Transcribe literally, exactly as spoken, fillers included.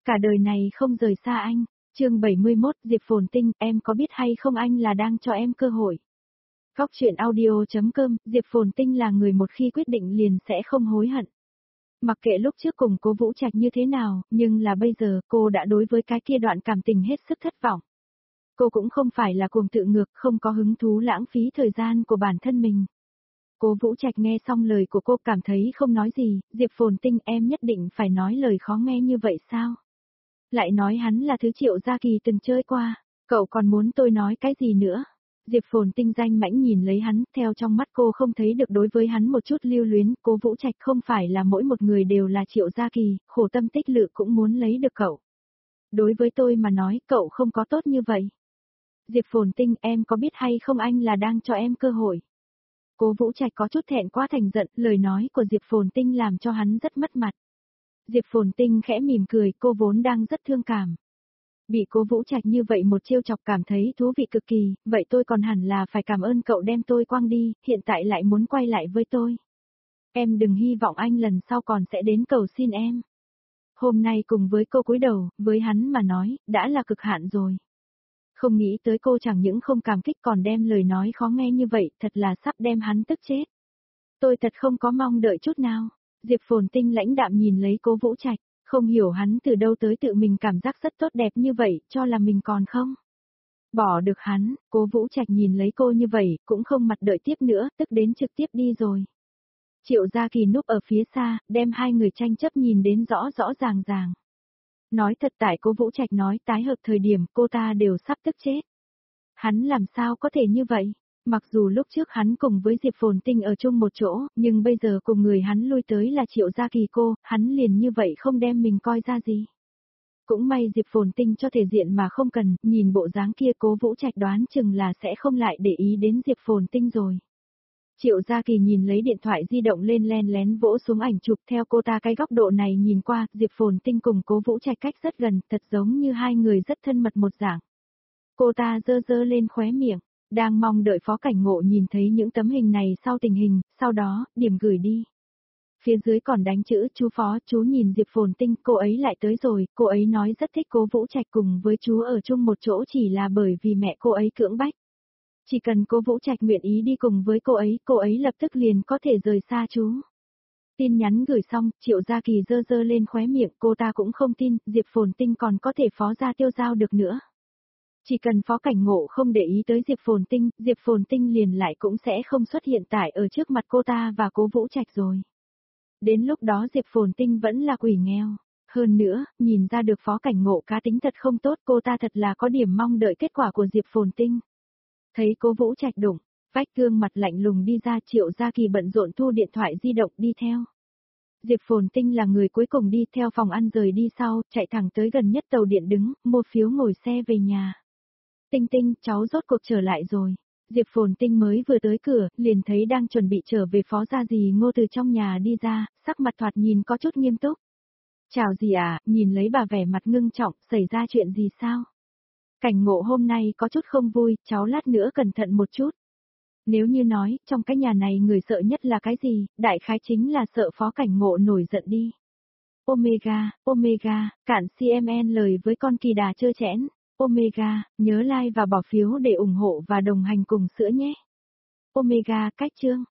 Cả đời này không rời xa anh. Chương bảy mươi mốt, Diệp Phồn Tinh, em có biết hay không anh là đang cho em cơ hội. Góc truyện audio chấm com, Diệp Phồn Tinh là người một khi quyết định liền sẽ không hối hận. Mặc kệ lúc trước cùng Cố Vũ Trạch như thế nào, nhưng là bây giờ cô đã đối với cái kia đoạn cảm tình hết sức thất vọng. Cô cũng không phải là cuồng tự ngược, không có hứng thú lãng phí thời gian của bản thân mình. Cố Vũ Trạch nghe xong lời của cô cảm thấy không nói gì, Diệp Phồn Tinh em nhất định phải nói lời khó nghe như vậy sao? Lại nói hắn là thứ Triệu Gia Kỳ từng chơi qua, cậu còn muốn tôi nói cái gì nữa? Diệp Phồn Tinh danh mãnh nhìn lấy hắn, theo trong mắt cô không thấy được đối với hắn một chút lưu luyến, Cố Vũ Trạch không phải là mỗi một người đều là Triệu Gia Kỳ, khổ tâm tích lự cũng muốn lấy được cậu. Đối với tôi mà nói, cậu không có tốt như vậy. Diệp Phồn Tinh em có biết hay không anh là đang cho em cơ hội. Cố Vũ Trạch có chút thẹn quá thành giận, lời nói của Diệp Phồn Tinh làm cho hắn rất mất mặt. Diệp Phồn Tinh khẽ mỉm cười, cô vốn đang rất thương cảm. Bị Cố Vũ Trạch như vậy một chiêu chọc cảm thấy thú vị cực kỳ, vậy tôi còn hẳn là phải cảm ơn cậu đem tôi quăng đi, hiện tại lại muốn quay lại với tôi. Em đừng hy vọng anh lần sau còn sẽ đến cầu xin em. Hôm nay cùng với cô cúi đầu, với hắn mà nói, đã là cực hạn rồi. Không nghĩ tới cô chẳng những không cảm kích còn đem lời nói khó nghe như vậy, thật là sắp đem hắn tức chết. Tôi thật không có mong đợi chút nào. Diệp Phồn Tinh lãnh đạm nhìn lấy Cố Vũ Trạch, không hiểu hắn từ đâu tới tự mình cảm giác rất tốt đẹp như vậy, cho là mình còn không. Bỏ được hắn, Cố Vũ Trạch nhìn lấy cô như vậy, cũng không mặt đợi tiếp nữa, tức đến trực tiếp đi rồi. Triệu Gia Kỳ núp ở phía xa, đem hai người tranh chấp nhìn đến rõ rõ ràng ràng. Nói thật tại Cố Vũ Trạch nói tái hợp thời điểm cô ta đều sắp tức chết. Hắn làm sao có thể như vậy? Mặc dù lúc trước hắn cùng với Diệp Phồn Tinh ở chung một chỗ, nhưng bây giờ cùng người hắn lui tới là Triệu Gia Kỳ cô, hắn liền như vậy không đem mình coi ra gì. Cũng may Diệp Phồn Tinh cho thể diện mà không cần, nhìn bộ dáng kia Cố Vũ Trạch đoán chừng là sẽ không lại để ý đến Diệp Phồn Tinh rồi. Triệu Gia Kỳ nhìn lấy điện thoại di động lên len lén vỗ xuống ảnh chụp theo cô ta cái góc độ này nhìn qua, Diệp Phồn Tinh cùng Cố Vũ Trạch cách rất gần, thật giống như hai người rất thân mật một dạng. Cô ta giơ giơ lên khóe miệng, đang mong đợi Phó Cảnh Ngộ nhìn thấy những tấm hình này sau tình hình, sau đó, điểm gửi đi. Phía dưới còn đánh chữ chú Phó, chú nhìn Diệp Phồn Tinh, cô ấy lại tới rồi, cô ấy nói rất thích Cố Vũ Trạch cùng với chú ở chung một chỗ chỉ là bởi vì mẹ cô ấy cưỡng bách. Chỉ cần Cố Vũ Trạch nguyện ý đi cùng với cô ấy, cô ấy lập tức liền có thể rời xa chú. Tin nhắn gửi xong, Triệu Gia Kỳ giơ giơ lên khóe miệng, cô ta cũng không tin, Diệp Phồn Tinh còn có thể Phó gia tiêu giao được nữa. Chỉ cần Phó Cảnh Ngộ không để ý tới Diệp Phồn Tinh, Diệp Phồn Tinh liền lại cũng sẽ không xuất hiện tại ở trước mặt cô ta và Cố Vũ Trạch rồi. Đến lúc đó Diệp Phồn Tinh vẫn là quỷ nghèo. Hơn nữa, nhìn ra được Phó Cảnh Ngộ cá tính thật không tốt, cô ta thật là có điểm mong đợi kết quả của Diệp Phồn Tinh. Thấy Cố Vũ Trạch đụng, vách gương mặt lạnh lùng đi ra, Triệu Gia Kỳ bận rộn thu điện thoại di động đi theo. Diệp Phồn Tinh là người cuối cùng đi theo phòng ăn rời đi sau, chạy thẳng tới gần nhất tàu điện đứng, mua phiếu ngồi xe về nhà. Tinh Tinh, cháu rốt cuộc trở lại rồi. Diệp Phồn Tinh mới vừa tới cửa, liền thấy đang chuẩn bị trở về Phó gia dì Ngô từ trong nhà đi ra, sắc mặt thoạt nhìn có chút nghiêm túc. Chào dì à, nhìn lấy bà vẻ mặt ngưng trọng, xảy ra chuyện gì sao? Cảnh Ngộ hôm nay có chút không vui, cháu lát nữa cẩn thận một chút. Nếu như nói, trong cái nhà này người sợ nhất là cái gì, đại khái chính là sợ Phó Cảnh Ngộ nổi giận đi. Omega, Omega, cản xê em en lời với con kỳ đà trơ chẽn. Omega, nhớ like và bỏ phiếu để ủng hộ và đồng hành cùng sữa nhé. Omega, cách chương.